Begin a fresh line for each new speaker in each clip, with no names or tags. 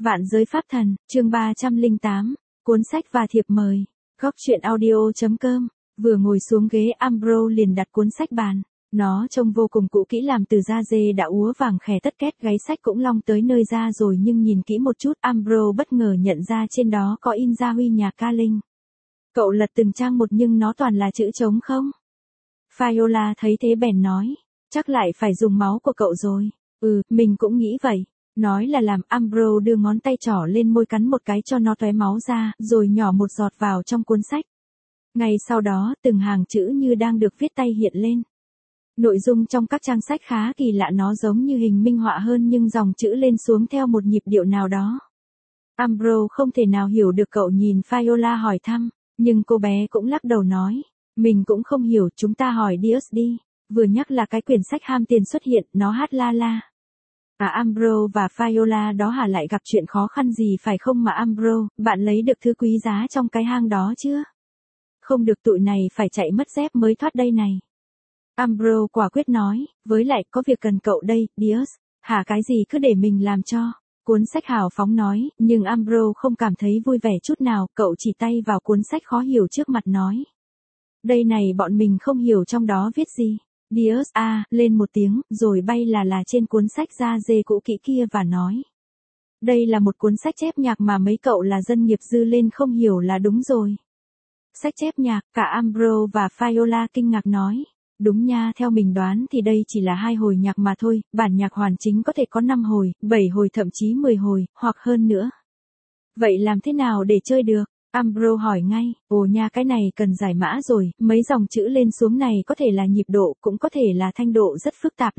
Vạn giới pháp thần, chương 308, cuốn sách và thiệp mời. Góc truyện audio.com. Vừa ngồi xuống ghế Ambrose liền đặt cuốn sách bàn. Nó trông vô cùng cũ kỹ làm từ da dê đã úa vàng khè tất két, gáy sách cũng long tới nơi ra rồi, nhưng nhìn kỹ một chút Ambrose bất ngờ nhận ra trên đó có in gia huy nhạc ca linh. Cậu lật từng trang một nhưng nó toàn là chữ trống không. Viola thấy thế bèn nói, chắc lại phải dùng máu của cậu rồi. Mình cũng nghĩ vậy. Nói là làm, Ambrose đưa ngón tay trỏ lên môi cắn một cái cho nó tóe máu ra, rồi nhỏ một giọt vào trong cuốn sách. Ngay sau đó, từng hàng chữ như đang được viết tay hiện lên. Nội dung trong các trang sách khá kỳ lạ, nó giống như hình minh họa hơn nhưng dòng chữ lên xuống theo một nhịp điệu nào đó. Ambrose không thể nào hiểu được, cậu nhìn Viola hỏi thăm, nhưng cô bé cũng lắc đầu nói, mình cũng không hiểu, chúng ta hỏi Dios đi. Vừa nhắc là cái quyển sách ham tiền xuất hiện, nó hát la la. Ambrose và Viola đó hả, lại gặp chuyện khó khăn gì phải không mà Ambrose, bạn lấy được thứ quý giá trong cái hang đó chưa? Không được, tụi này phải chạy mất dép mới thoát đây này. Ambrose quả quyết nói, với lại có việc cần cậu đây, Dios. Hả, cái gì cứ để mình làm cho. Cuốn sách hào phóng nói, nhưng Ambrose không cảm thấy vui vẻ chút nào, cậu chỉ tay vào cuốn sách khó hiểu trước mặt nói. Đây này, bọn mình không hiểu trong đó viết gì. Dios lên một tiếng, rồi bay là trên cuốn sách da dê cũ kỹ kia và nói. Đây là một cuốn sách chép nhạc mà mấy cậu là dân nghiệp dư lên không hiểu là đúng rồi. Sách chép nhạc, cả Ambrose và Viola kinh ngạc nói. Đúng nha, theo mình đoán thì đây chỉ là 2 hồi nhạc mà thôi, bản nhạc hoàn chính có thể có 5 hồi, 7 hồi thậm chí 10 hồi, hoặc hơn nữa. Vậy làm thế nào để chơi được? Ambrose hỏi ngay, ồ nha, cái này cần giải mã rồi, mấy dòng chữ lên xuống này có thể là nhịp độ, cũng có thể là thanh độ rất phức tạp,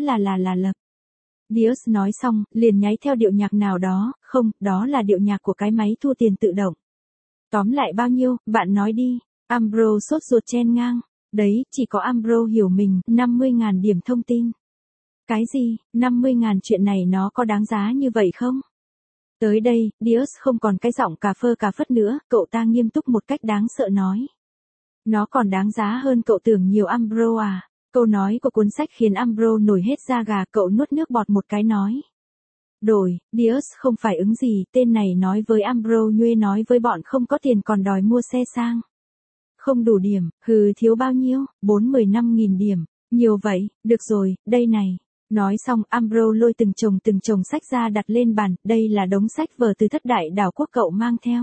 là lập. Dios nói xong, liền nháy theo điệu nhạc nào đó, không, đó là điệu nhạc của cái máy thu tiền tự động. Tóm lại bao nhiêu, bạn nói đi. Ambrose sốt ruột chen ngang. Đấy, chỉ có Ambrose hiểu mình, 50.000 điểm thông tin. Cái gì, 50.000, chuyện này nó có đáng giá như vậy không? Tới đây, Dios không còn cái giọng cà phơ cà phất nữa, cậu ta nghiêm túc một cách đáng sợ nói. Nó còn đáng giá hơn cậu tưởng nhiều, Ambrose à. Câu nói của cuốn sách khiến Ambrose nổi hết da gà, cậu nuốt nước bọt một cái nói. Đổi, Dios không phải ứng gì, tên này nói với Ambrose nhuê nói với bọn không có tiền còn đòi mua xe sang. Không đủ điểm, thiếu bao nhiêu, 15.000 điểm, nhiều vậy, được rồi, đây này. Nói xong Ambrose lôi từng chồng sách ra đặt lên bàn, đây là đống sách vở từ thất đại đảo quốc cậu mang theo.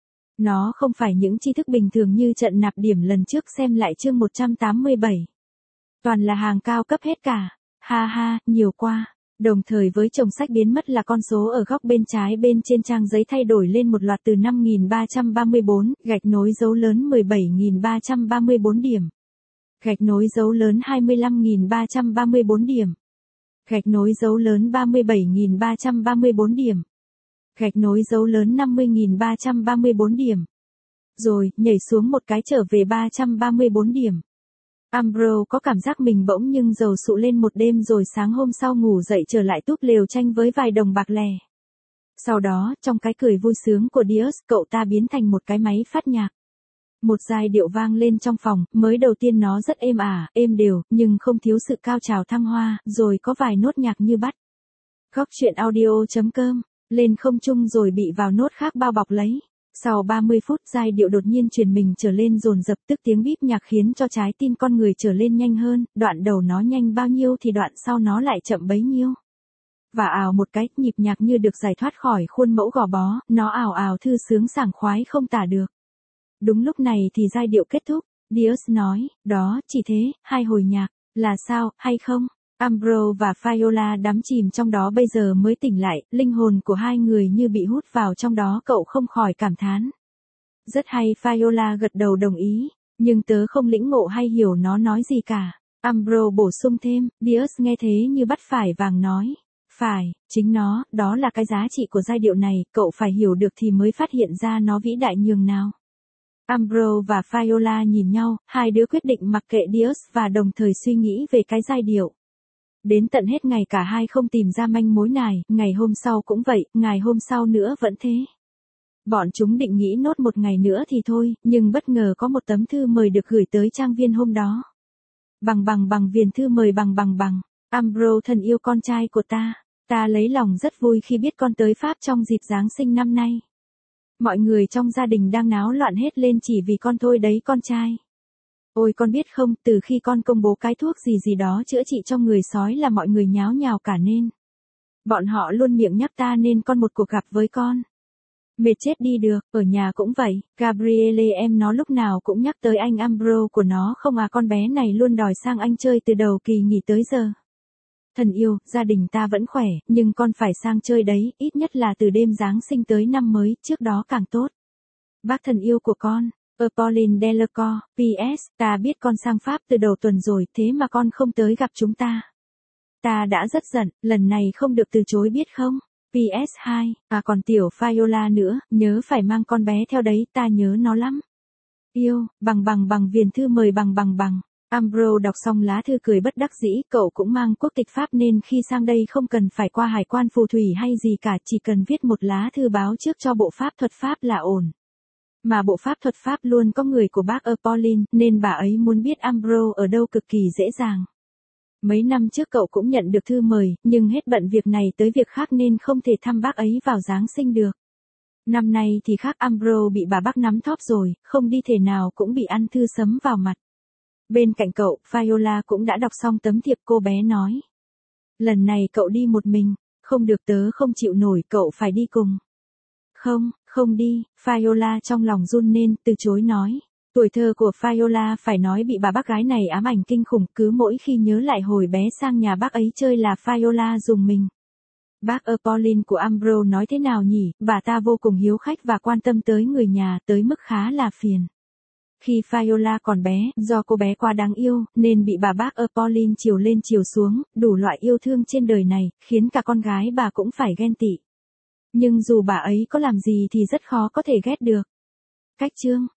Nó không phải những tri thức bình thường như trận nạp điểm lần trước, xem lại chương 187. Toàn là hàng cao cấp hết cả, ha, nhiều quá. Đồng thời với chồng sách biến mất là con số ở góc bên trái bên trên trang giấy thay đổi lên một loạt từ 5.334, gạch nối dấu lớn 17.334 điểm. Gạch nối dấu lớn 25.334 điểm. Gạch nối dấu lớn 37.334 điểm. Gạch nối dấu lớn 50.334 điểm. Rồi, nhảy xuống một cái trở về 334 điểm. Ambrose có cảm giác mình bỗng nhưng dầu sụ lên một đêm, rồi sáng hôm sau ngủ dậy trở lại túp lều tranh với vài đồng bạc lẻ. Sau đó, trong cái cười vui sướng của Dios, cậu ta biến thành một cái máy phát nhạc. Một giai điệu vang lên trong phòng, mới đầu tiên nó rất êm êm đều, nhưng không thiếu sự cao trào thăng hoa, rồi có vài nốt nhạc như bắt. Góc truyện audio.com, lên không trung rồi bị vào nốt khác bao bọc lấy. Sau 30 phút, giai điệu đột nhiên chuyển mình trở lên dồn dập, tức tiếng bíp nhạc khiến cho trái tim con người trở lên nhanh hơn, đoạn đầu nó nhanh bao nhiêu thì đoạn sau nó lại chậm bấy nhiêu. Và ào một cái, nhịp nhạc như được giải thoát khỏi khuôn mẫu gò bó, nó ào thư sướng sảng khoái không tả được. Đúng lúc này thì giai điệu kết thúc, Dios nói, đó, chỉ thế, 2 hồi nhạc, là sao, hay không? Ambrose và Viola đắm chìm trong đó bây giờ mới tỉnh lại, linh hồn của hai người như bị hút vào trong đó, cậu không khỏi cảm thán. Rất hay, Viola gật đầu đồng ý, nhưng tớ không lĩnh ngộ hay hiểu nó nói gì cả. Ambrose bổ sung thêm, Dios nghe thế như bắt phải vàng nói. Phải, chính nó, đó là cái giá trị của giai điệu này, cậu phải hiểu được thì mới phát hiện ra nó vĩ đại nhường nào. Ambrose và Viola nhìn nhau, hai đứa quyết định mặc kệ Dios và đồng thời suy nghĩ về cái giai điệu. Đến tận hết ngày cả hai không tìm ra manh mối này, ngày hôm sau cũng vậy, ngày hôm sau nữa vẫn thế. Bọn chúng định nghĩ nốt một ngày nữa thì thôi, nhưng bất ngờ có một tấm thư mời được gửi tới trang viên hôm đó. Bằng viền thư mời bằng. Ambrose thân yêu con trai của ta, Ta lấy lòng rất vui khi biết con tới Pháp trong dịp Giáng sinh năm nay. Mọi người trong gia đình đang náo loạn hết lên chỉ vì con thôi đấy con trai. Ôi con biết không, từ khi con công bố cái thuốc gì gì đó chữa trị cho người sói là mọi người nháo nhào cả nên. Bọn họ luôn miệng nhắc ta nên con một cuộc gặp với con. Mệt chết đi được, ở nhà cũng vậy, Gabriele em nó lúc nào cũng nhắc tới anh Ambro của nó không à, con bé này luôn đòi sang anh chơi từ đầu kỳ nghỉ tới giờ. Thần yêu, gia đình ta vẫn khỏe, nhưng con phải sang chơi đấy, ít nhất là từ đêm Giáng sinh tới năm mới, trước đó càng tốt. Bác thần yêu của con, Pauline Delacour, PS, ta biết con sang Pháp từ đầu tuần rồi, thế mà con không tới gặp chúng ta. Ta đã rất giận, lần này không được từ chối biết không? PS2, còn tiểu Viola nữa, nhớ phải mang con bé theo đấy, ta nhớ nó lắm. Yêu, bằng viền thư mời bằng. Ambro đọc xong lá thư cười bất đắc dĩ, cậu cũng mang quốc tịch Pháp nên khi sang đây không cần phải qua hải quan phù thủy hay gì cả, chỉ cần viết một lá thư báo trước cho bộ pháp thuật Pháp là ổn. Mà bộ pháp thuật Pháp luôn có người của bác Pauline, nên bà ấy muốn biết Ambro ở đâu cực kỳ dễ dàng. Mấy năm trước cậu cũng nhận được thư mời, nhưng hết bận việc này tới việc khác nên không thể thăm bác ấy vào Giáng sinh được. Năm nay thì khác, Ambro bị bà bác nắm thóp rồi, không đi thể nào cũng bị ăn thư sấm vào mặt. Bên cạnh cậu, Viola cũng đã đọc xong tấm thiệp, cô bé nói. Lần này cậu đi một mình, không được, tớ không chịu nổi, cậu phải đi cùng. Không đi, Viola trong lòng run nên từ chối nói. Tuổi thơ của Viola phải nói bị bà bác gái này ám ảnh kinh khủng, cứ mỗi khi nhớ lại hồi bé sang nhà bác ấy chơi là Viola rùng mình. Bác Pauline của Ambro nói thế nào nhỉ, bà ta vô cùng hiếu khách và quan tâm tới người nhà tới mức khá là phiền. Khi Viola còn bé, do cô bé quá đáng yêu, nên bị bà bác Pauline chiều lên chiều xuống, đủ loại yêu thương trên đời này, khiến cả con gái bà cũng phải ghen tị. Nhưng dù bà ấy có làm gì thì rất khó có thể ghét được. Cách chương